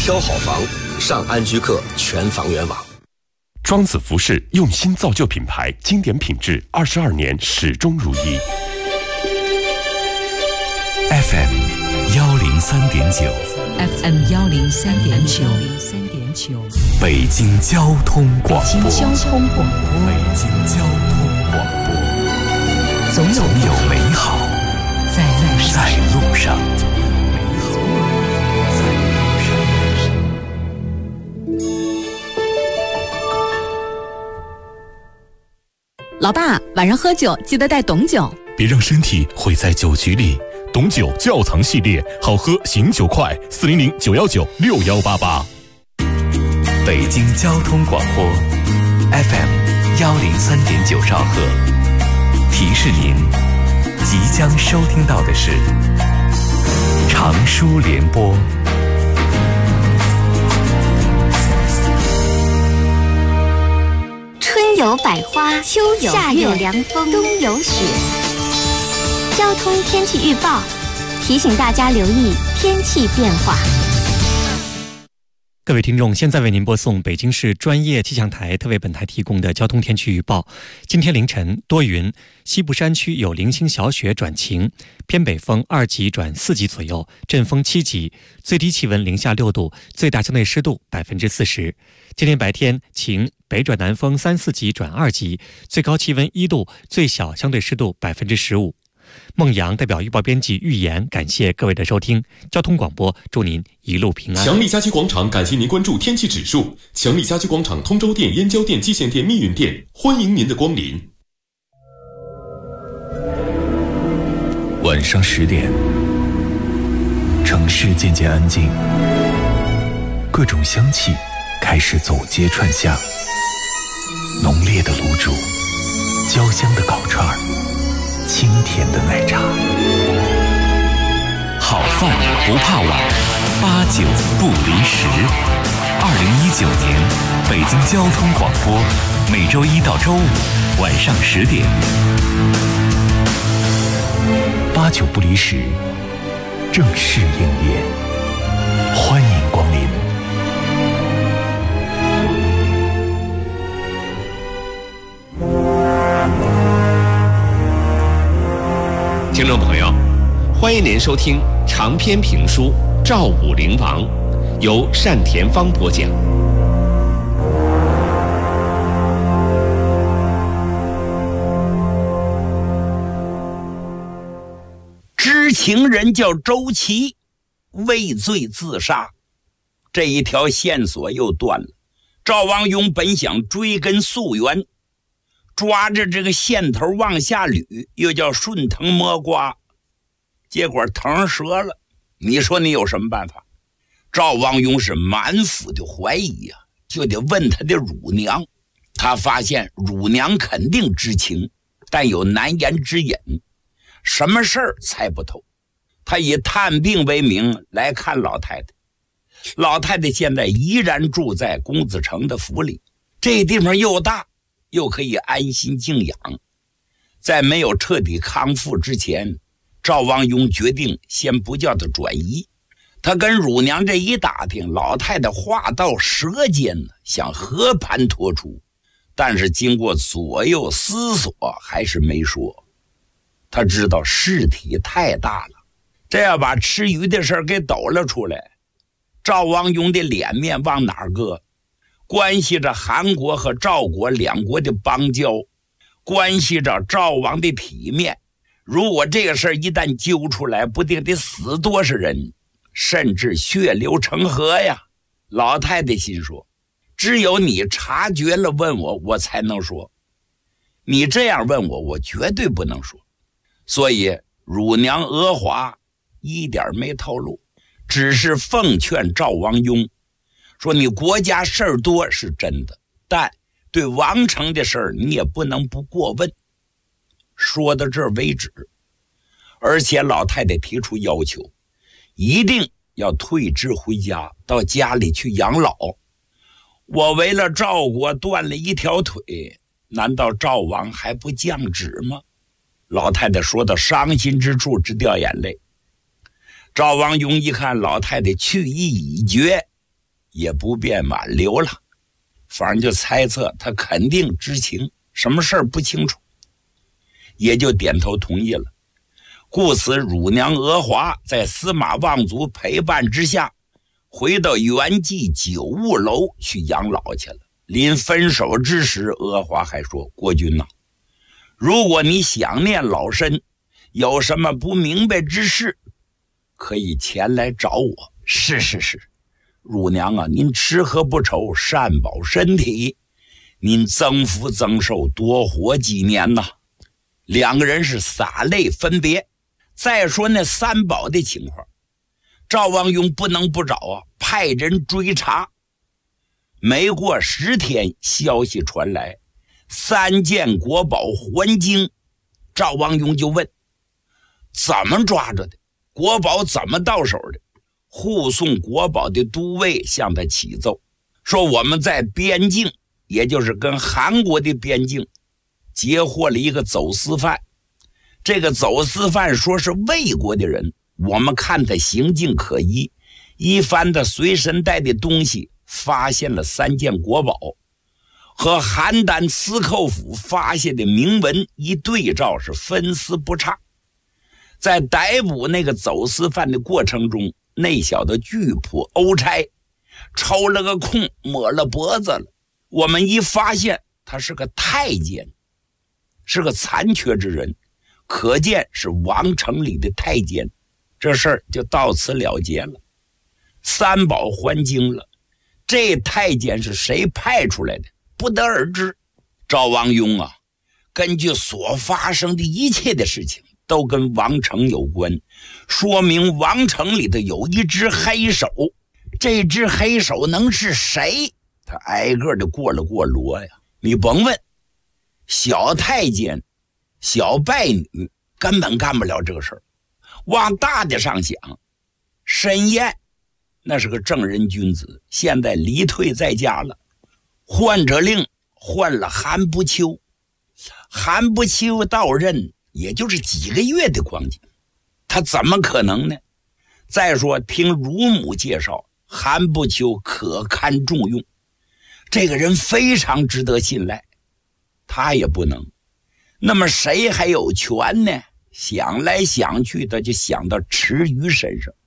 挑好房，上安居客全房源网。 庄子服饰用心造就品牌，经典品质22年始终如一。 FM 103.9 FM 103.9 北京交通广播。 北京交通广播，总有美好在路上。 老爸，晚上喝酒记得带董酒， 别让身体毁在酒局里。董酒窖藏系列，好喝醒酒快，400-919-6188。北京交通广播 FM 103.9兆赫，提示您即将收听到的是长舒联播。 春有百花，秋有夏有凉风，冬有雪。交通天气预报提醒大家留意天气变化。 各位听众，现在为您播送北京市专业气象台特为本台提供的交通天气预报。今天凌晨多云，西部山区有零星小雪转晴，偏北风2级转4级左右，阵风7级，最低气温零下6度，最大相对湿度40%。今天白天晴，北转南风3、4级转2级，最高气温1度，最小相对湿度15%。孟阳代表预报编辑预言，感谢各位的收听。交通广播祝您一路平安。 强力家居广场感谢您关注天气指数。强力家居广场通州店、燕郊店、蓟县店、密云店，欢迎您的光临。 晚上10点，城市渐渐安静，各种香气开始走街串巷，浓烈的卤煮，焦香的烤串，清甜的奶茶。好饭不怕晚，8、9不离10。2019年，北京交通广播，每周1到周5晚上10点，8、9不离10，正式营业，欢迎光临。 听众朋友，欢迎您收听长篇评书《赵武灵王》，由单田芳播讲。 知情人叫周琦，畏罪自杀，这一条线索又断了。赵王雍本想追根溯源，抓着这个线头往下捋，又叫顺藤摸瓜，结果藤折了。你说你有什么办法？赵王雍是满腹的怀疑啊，就得问他的乳娘。他发现乳娘肯定知情，但有难言之隐，什么事儿猜不透。他以探病为名来看老太太。老太太现在依然住在公子城的府里，这地方又大，又可以安心静养。在没有彻底康复之前，赵王雍决定先不叫他转移。他跟乳娘这一打听，老太太话到舌尖呢，想和盘托出，但是经过左右思索，还是没说。他知道事体太大了，这要把吃鱼的事给抖了出来，赵王雍的脸面往哪儿搁？关系着韩国和赵国两国的邦交，关系着赵王的体面。如果这个事儿一旦揪出来，不定得死多少人，甚至血流成河呀。老太太心说，只有你察觉了问我，我才能说。你这样问我，我绝对不能说。所以乳娘娥华一点没透露，只是奉劝赵王雍说，你国家事儿多是真的，但对王城的事儿你也不能不过问。说到这儿为止，而且老太太提出要求，一定要退职回家，到家里去养老。我为了赵国断了一条腿，难道赵王还不降旨吗？老太太说到伤心之处直掉眼泪。赵王雍一看老太太去意已决， 也不便挽留了，反正就猜测他肯定知情，什么事儿不清楚，也就点头同意了。故此乳娘娥华在司马望族陪伴之下，回到元济九务楼去养老去了。临分手之时，娥华还说：国君呐，如果你想念老身，有什么不明白之事，可以前来找我。是，乳娘啊，您吃喝不愁，善保身体，您增福增寿，多活几年呐。两个人是洒泪分别。再说那三宝的情况，赵王雍不能不找啊，派人追查。没过10天，消息传来，3件国宝还京。赵王雍就问：怎么抓着的？国宝怎么到手的？护送国宝的都尉向他启奏，说我们在边境，也就是跟韩国的边境，截获了一个走私犯。这个走私犯说是魏国的人，我们看他行径可疑，一翻他随身带的东西，发现了3件国宝，和邯郸司寇府发现的铭文一对照，是分丝不差。在逮捕那个走私犯的过程中，那小子拒捕欧差，抽了个空，抹了脖子了。我们一发现他是个太监，是个残缺之人，可见是王城里的太监。这事儿就到此了结了。三宝还京了，这太监是谁派出来的，不得而知。赵王雍啊，根据所发生的一切的事情都跟王城有关，说明王城里头有一只黑手。这只黑手能是谁？他挨个的过了过罗呀。你甭问，小太监小拜女根本干不了这个事儿。往大的上想，申燕那是个正人君子，现在离退在家了，换者令换了韩不秋。韩不秋到任也就是几个月的光景，他怎么可能呢？再说听乳母介绍，韩不秋可堪重用，这个人非常值得信赖，他也不能。那么谁还有权呢？想来想去，他就想到池鱼身上。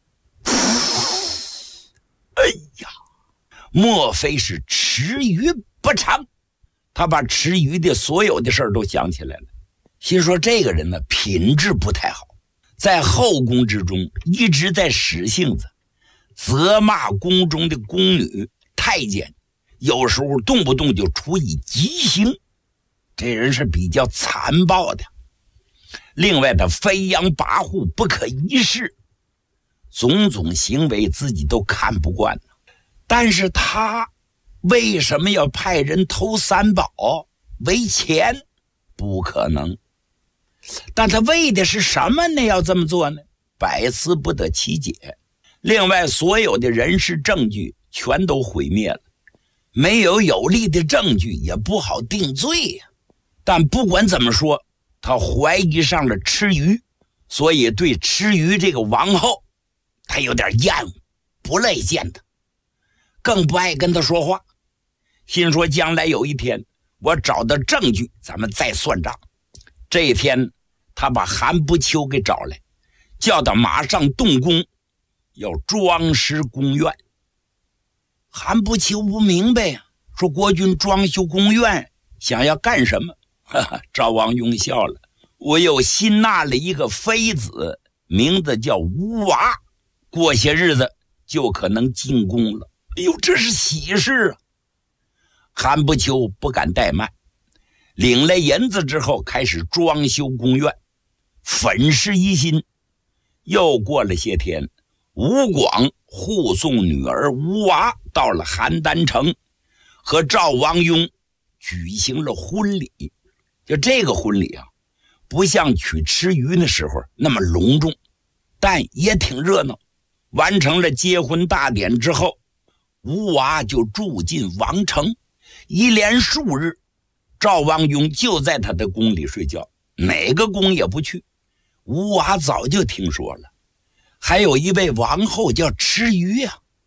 哎呀，莫非是池鱼不成？他把池鱼的所有的事儿都想起来了，心说这个人呢，品质不太好，在后宫之中一直在使性子，责骂宫中的宫女太监，有时候动不动就处以极刑，这人是比较残暴的。另外他飞扬跋扈，不可一世，种种行为自己都看不惯。但是他为什么要派人偷三宝？为钱？不可能。但他为的是什么呢？要这么做呢？百思不得其解。另外所有的人事证据全都毁灭了，没有有力的证据也不好定罪呀。但不管怎么说，他怀疑上了池鱼，所以对池鱼这个王后他有点厌恶，不乐意见他，更不爱跟他说话。心说将来有一天我找到证据，咱们再算账。这一天他把韩不秋给找来，叫他马上动工，要装饰宫院。韩不秋不明白呀，说国君装修宫院想要干什么？赵王雍笑了，我又新纳了一个妃子，名字叫吴娃，过些日子就可能进宫了。哎呦，这是喜事啊！韩不秋不敢怠慢，领来银子之后开始装修宫院，粉饰一新。又过了些天，吴广护送女儿吴娃到了邯郸城，和赵王雍举行了婚礼。就这个婚礼啊，不像娶池鱼的时候那么隆重，但也挺热闹。完成了结婚大典之后，吴娃就住进王城，一连数日，赵王雍就在他的宫里睡觉，哪个宫也不去。吴娃早就听说了，还有一位王后叫池鱼啊，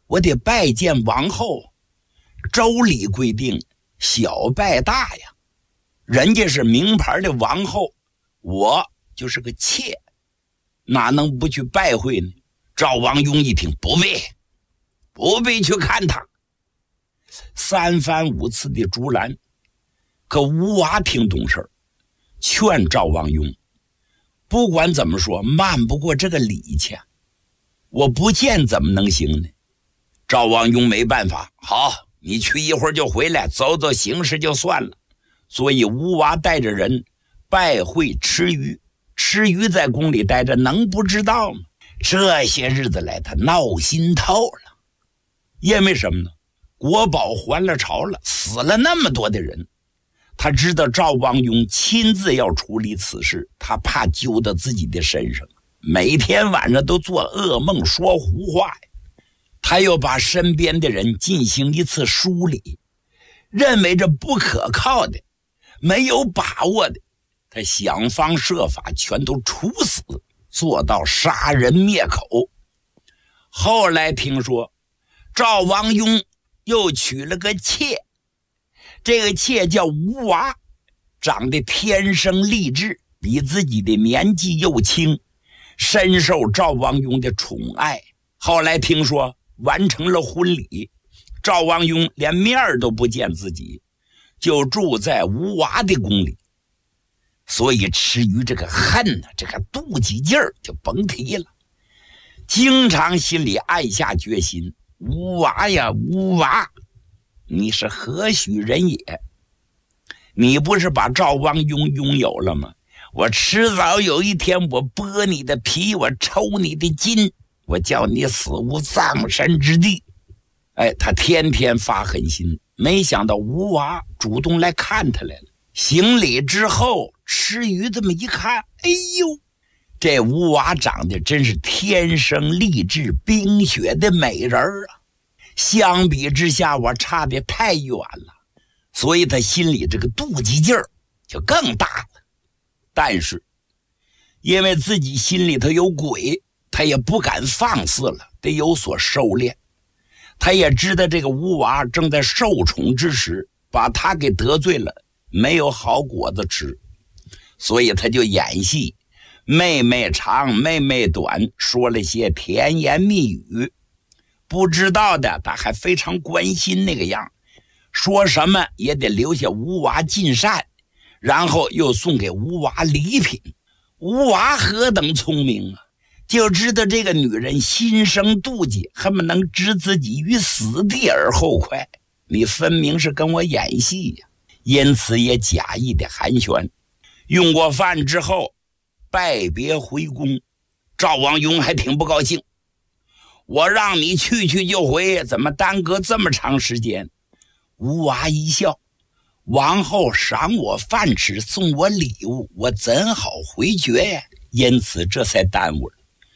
我得拜见王后。周礼规定小拜大呀，人家是名牌的王后，我就是个妾，哪能不去拜会呢？赵王雍一听，不必去看他。三番五次的阻拦，可吴娃听懂事儿，劝赵王雍，不管怎么说，慢不过这个礼去，我不见怎么能行呢？赵王雍没办法，好，你去一会儿就回来，走走形势就算了。所以吴娃带着人拜会吃鱼，吃鱼在宫里待着，能不知道吗？这些日子来他闹心透了，因为什么呢？国宝还了朝了，死了那么多的人，他知道赵王雍亲自要处理此事，他怕揪到自己的身上，每天晚上都做噩梦说胡话呀。他又把身边的人进行一次梳理，认为这不可靠的没有把握的，他想方设法全都处死，做到杀人灭口。后来听说赵王雍又娶了个妾，这个妾叫吴娃，长得天生丽质，比自己的年纪又轻，深受赵王雍的宠爱。后来听说完成了婚礼，赵王雍连面都不见自己，就住在吴娃的宫里。所以吃鱼这个恨这个妒忌劲儿就甭提了，经常心里暗下决心，吴娃呀，吴娃，你是何许人也？你不是把赵王雍拥有了吗？我迟早有一天我剥你的皮，我抽你的筋，我叫你死无葬身之地。他天天发狠心，没想到吴娃主动来看他来了。行礼之后，吃鱼这么一看，哎呦，这吴娃长得真是天生丽质冰雪的美人啊！相比之下，我差得太远了，所以他心里这个妒忌劲儿就更大了。但是因为自己心里头有鬼，他也不敢放肆了，得有所收敛。他也知道这个吴娃正在受宠之时，把他给得罪了，没有好果子吃，所以他就演戏，妹妹长妹妹短，说了些甜言蜜语。不知道的他还非常关心那个样，说什么也得留下吴娃尽善，然后又送给吴娃礼品。吴娃何等聪明啊，就知道这个女人心生妒忌，恨不能置自己于死地而后快。你分明是跟我演戏呀，因此也假意的寒暄。用过饭之后拜别回宫，赵王雍还挺不高兴，我让你去就回，怎么耽搁这么长时间？吴娃一笑，王后赏我饭吃，送我礼物，我怎好回绝呀？因此这才耽误了。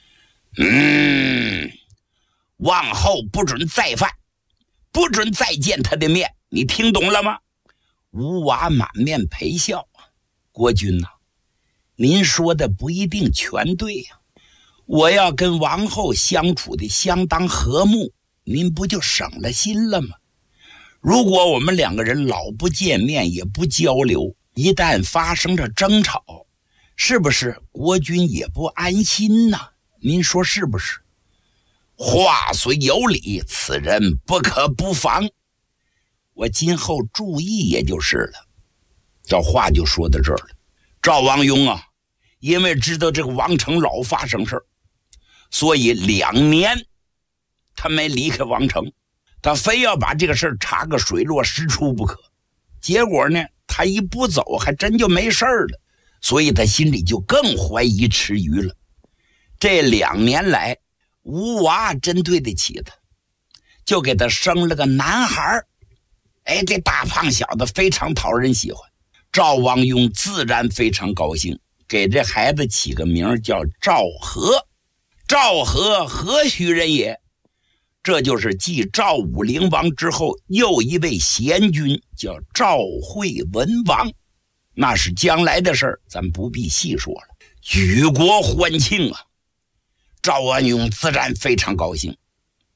往后不准再犯，不准再见他的面，你听懂了吗？吴娃满面陪笑，国君呐，您说的不一定全对呀，我要跟王后相处的相当和睦，您不就省了心了吗？如果我们两个人老不见面也不交流，一旦发生着争吵，是不是国君也不安心呢？您说是不是？话虽有理，此人不可不防，我今后注意也就是了。这话就说到这儿了。赵王雍啊，因为知道这个王城老发生事儿，所以2年他没离开王城，他非要把这个事儿查个水落石出不可。结果呢，他一不走还真就没事儿了，所以他心里就更怀疑吃鱼了。这2年来，吴娃真对得起他，就给他生了个男孩。这大胖小子非常讨人喜欢，赵王雍自然非常高兴，给这孩子起个名叫赵和。赵和何许人也？这就是继赵武灵王之后又一位贤君，叫赵惠文王。那是将来的事儿，咱不必细说了。举国欢庆啊！赵王雍自然非常高兴。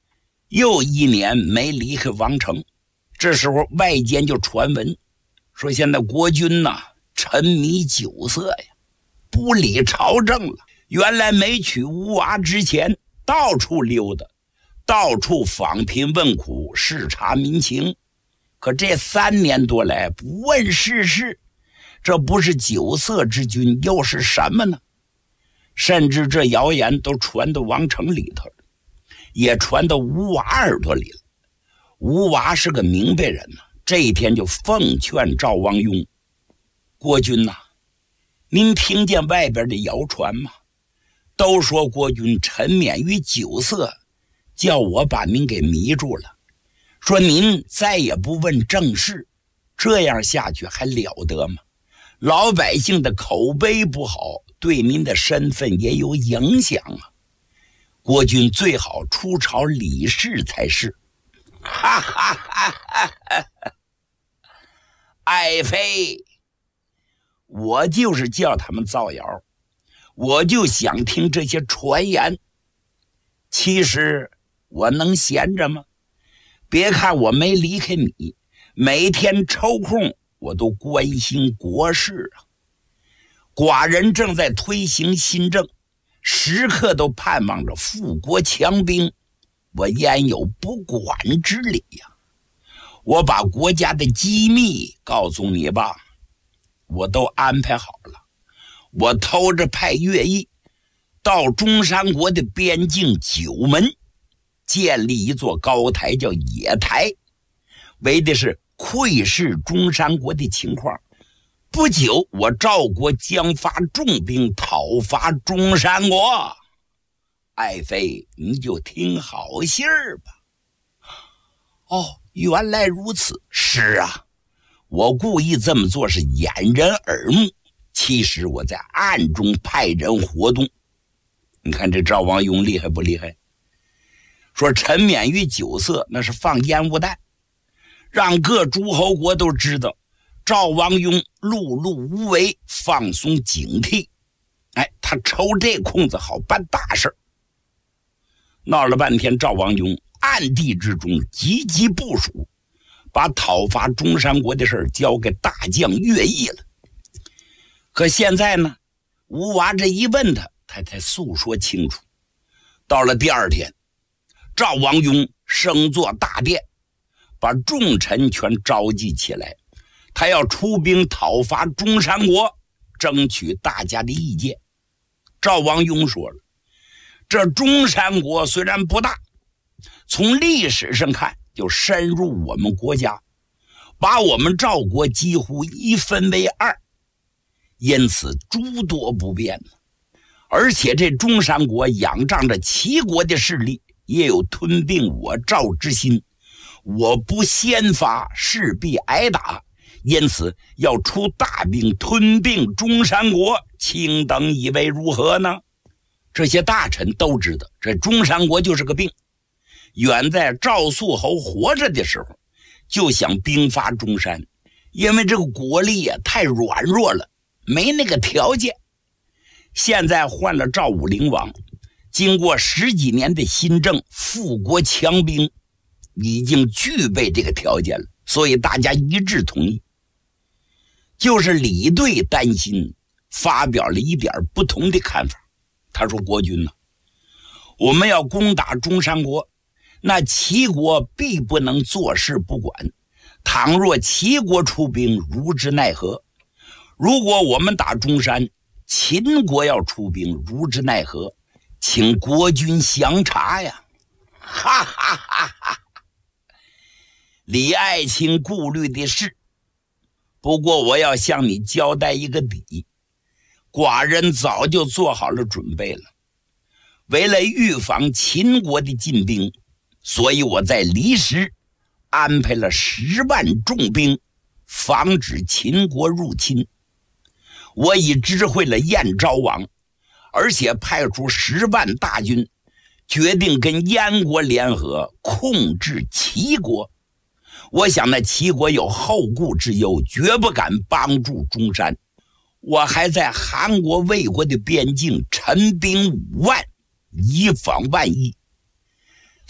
又1年没离开王城。这时候外间就传闻说，现在国军呐沉迷酒色呀，不理朝政了。原来没娶吴娃之前到处溜达，到处访贫问苦，视察民情。可这3年多来不问世事，这不是酒色之君又是什么呢？甚至这谣言都传到王城里头了，也传到吴娃耳朵里了。吴娃是个明白人呐，这一天就奉劝赵王雍：国君呐，您听见外边的谣传吗？都说国君沉湎于酒色，叫我把您给迷住了，说您再也不问政事，这样下去还了得吗？老百姓的口碑不好，对您的身份也有影响啊。国君最好出朝理事才是。哈哈哈哈哈！爱妃，我就是叫他们造谣，我就想听这些传言。其实我能闲着吗？别看我没离开你，每天抽空我都关心国事啊。寡人正在推行新政，时刻都盼望着富国强兵，我焉有不管之理呀？我把国家的机密告诉你吧，我都安排好了。我偷着派乐毅到中山国的边境9门建立一座高台，叫野台，为的是窥视中山国的情况。不久我赵国将发重兵讨伐中山国，爱妃你就听好信儿吧。哦，原来如此。是啊，我故意这么做是掩人耳目，其实我在暗中派人活动。你看这赵王雍厉害不厉害？说沉湎于酒色，那是放烟雾弹，让各诸侯国都知道赵王雍碌碌无为，放松警惕。他抽这空子好办大事。闹了半天，赵王雍暗地之中积极部署，把讨伐中山国的事交给大将乐毅了。可现在呢，吴娃这一问他才诉说清楚。到了第2天，赵王雍升座大殿，把众臣全召集起来，他要出兵讨伐中山国，争取大家的意见。赵王雍说了，这中山国虽然不大，从历史上看就深入我们国家，把我们赵国几乎1分为2，因此诸多不便。而且这中山国仰仗着齐国的势力，也有吞并我赵之心，我不先发势必挨打，因此要出大兵吞并中山国，卿等以为如何呢？这些大臣都知道这中山国就是个病，远在赵肃侯活着的时候就想兵发中山，因为这个国力太软弱了，没那个条件。现在换了赵武灵王，经过10几年的新政，富国强兵，已经具备这个条件了，所以大家一致同意。就是李队担心，发表了一点不同的看法。他说，国君我们要攻打中山国，那齐国必不能坐视不管，倘若齐国出兵，如之奈何？如果我们打中山，秦国要出兵，如之奈何？请国君详察呀！哈哈哈哈！李爱卿顾虑的是，不过我要向你交代一个底，寡人早就做好了准备了。为了预防秦国的进兵，所以我在离时安排了10万重兵，防止秦国入侵。我已知会了燕昭王，而且派出10万大军，决定跟燕国联合控制齐国。我想那齐国有后顾之忧，绝不敢帮助中山。我还在韩国、魏国的边境陈兵5万，以防万一。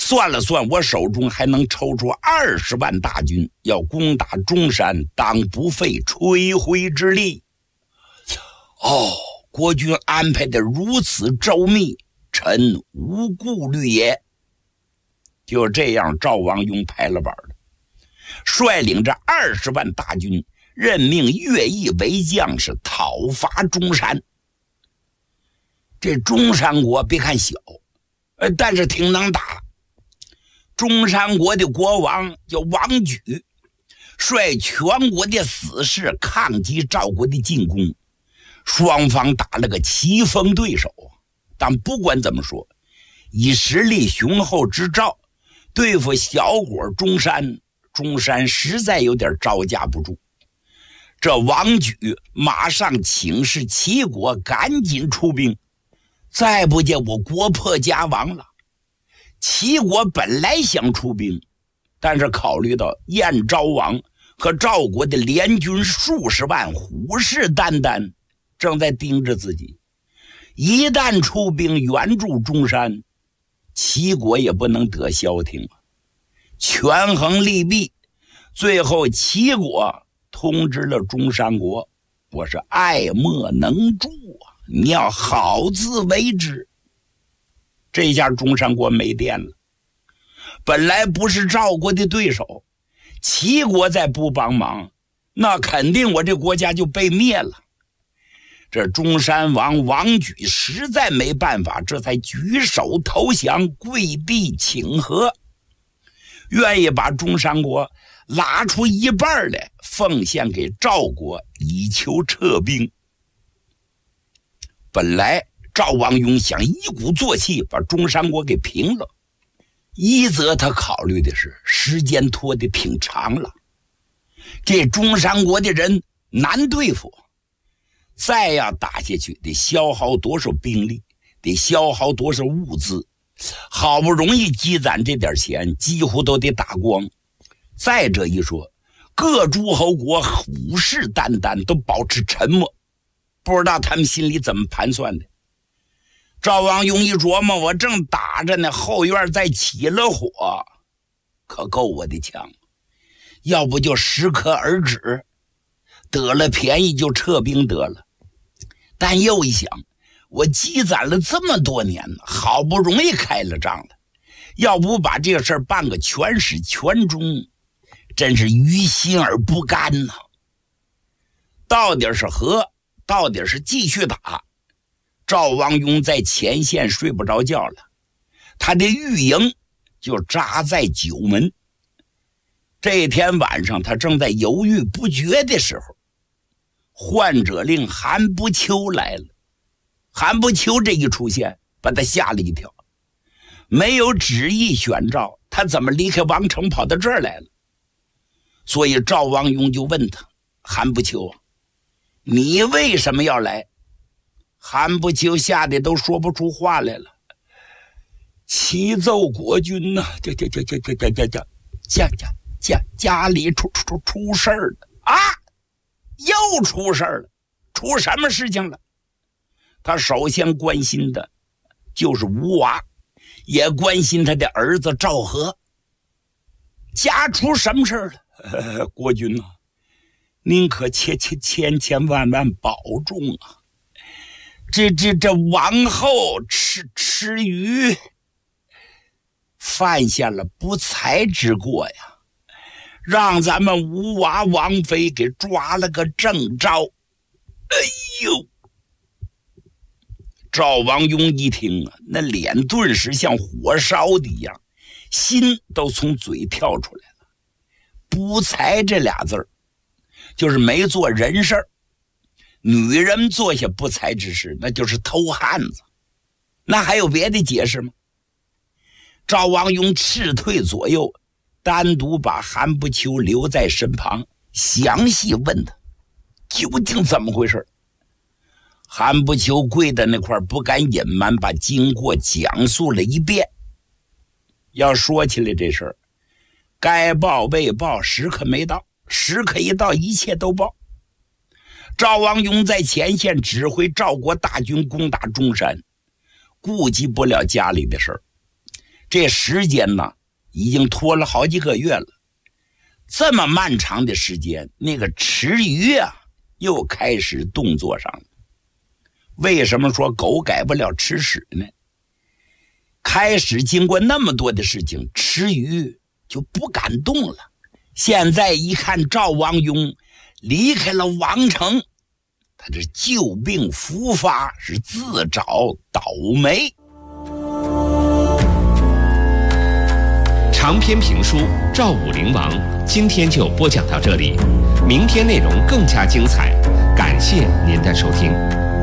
算了算，我手中还能抽出20万大军，要攻打中山，当不费吹灰之力。国君安排的如此周密，臣无顾虑也。就这样，赵王雍拍了板了，率领着20万大军，任命乐毅为将士，讨伐中山。这中山国别看小，但是挺能打。中山国的国王叫王举，率全国的死士抗击赵国的进攻，双方打了个棋逢对手。但不管怎么说，以实力雄厚之赵对付小国中山，中山实在有点招架不住。这王举马上请示齐国赶紧出兵，再不见我国破家亡了。齐国本来想出兵，但是考虑到燕昭王和赵国的联军数十万，虎视眈眈，正在盯着自己，一旦出兵援助中山，齐国也不能得消停啊。权衡利弊，最后齐国通知了中山国，我是爱莫能助啊，你要好自为之。这下中山国没电了，本来不是赵国的对手，齐国再不帮忙，那肯定我这国家就被灭了。这中山王王举实在没办法，这才举手投降，跪地请和，愿意把中山国拉出一半来奉献给赵国，以求撤兵。本来赵王雍想一鼓作气把中山国给平了，一则他考虑的是时间拖得挺长了，这中山国的人难对付，再要打下去得消耗多少兵力，得消耗多少物资，好不容易积攒这点钱几乎都得打光。再者一说，各诸侯国虎视眈眈，都保持沉默，不知道他们心里怎么盘算的。赵王雍一琢磨，我正打着呢，后院再起了火，可够我的呛，要不就适可而止，得了便宜就撤兵得了。但又一想，我积攒了这么多年了，好不容易开了仗了，要不把这个事儿办个全始全终，真是于心而不甘呐。到底是和，到底是继续打。赵王雍在前线睡不着觉了，他的御营就扎在九门。这天晚上他正在犹豫不决的时候，患者令韩不丘来了。韩不丘这一出现把他吓了一跳，没有旨意选召，他怎么离开王城跑到这儿来了？所以赵王雍就问他，韩不丘啊，你为什么要来？韩不丘吓得都说不出话来了。启奏国君呐，家里出事儿了啊！又出事儿了，出什么事情了？他首先关心的就是吴娃，也关心他的儿子赵和。家出什么事儿了？国君啊，您可千万保重啊！这王后吃鱼犯下了不才之过呀，让咱们吴娃王妃给抓了个正着。哎呦！赵王雍一听啊，那脸顿时像火烧的一样，心都从嘴跳出来了。不才这俩字儿，就是没做人事儿。女人做下不才之事，那就是偷汉子，那还有别的解释吗？赵王雍斥退左右，单独把韩不丘留在身旁，详细问他究竟怎么回事。韩不丘跪在那块不敢隐瞒，把经过讲述了一遍。要说起来这事儿，该报未报，时刻没到，时刻一到，一切都报。赵王雍在前线指挥赵国大军攻打中山，顾及不了家里的事儿。 这时间呢已经拖了好几个月了。这么漫长的时间，那个池鱼啊又开始动作上了。为什么说狗改不了吃屎呢？开始经过那么多的事情，池鱼就不敢动了。现在一看赵王庸离开了王城，他这旧病复发，是自找倒霉。 长篇评书《赵武灵王》今天就播讲到这里，明天内容更加精彩，感谢您的收听。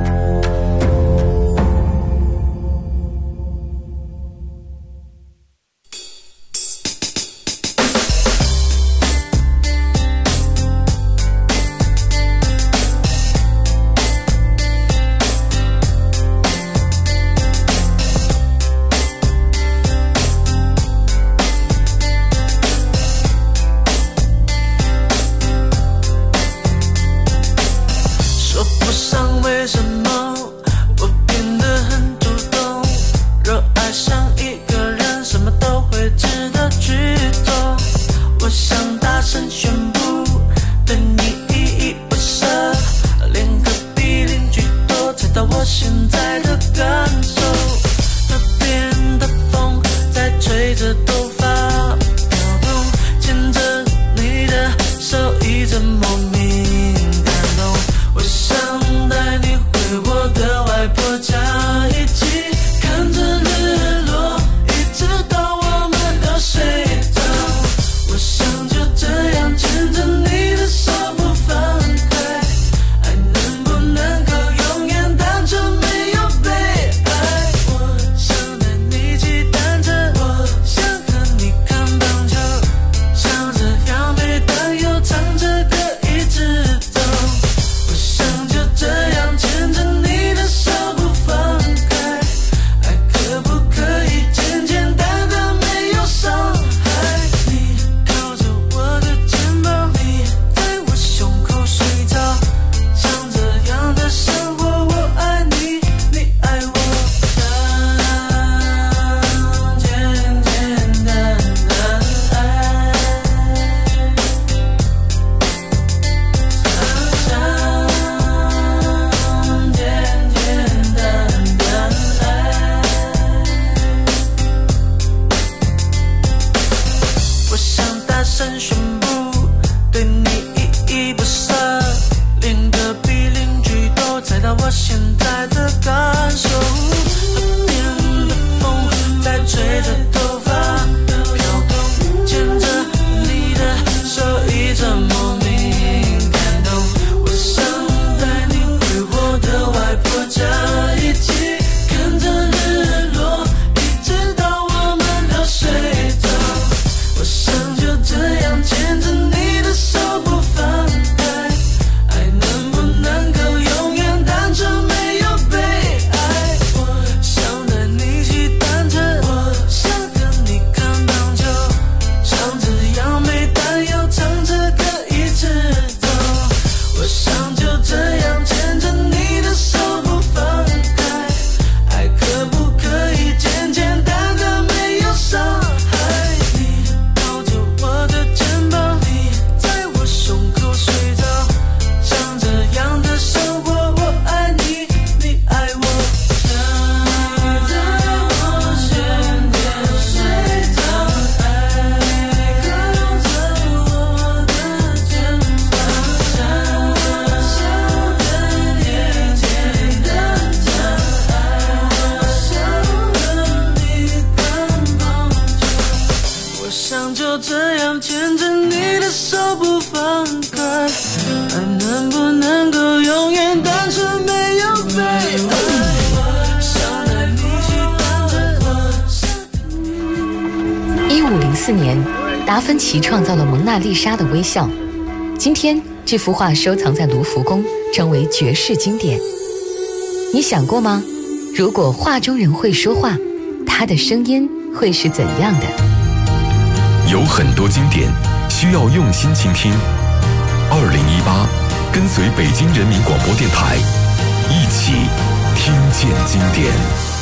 1504年，达芬奇创造了蒙娜丽莎的微笑。今天，这幅画收藏在卢浮宫，成为绝世经典。你想过吗？如果画中人会说话，他的声音会是怎样的？ 有很多经典需要用心倾听。2018，跟随北京人民广播电台，一起听见经典。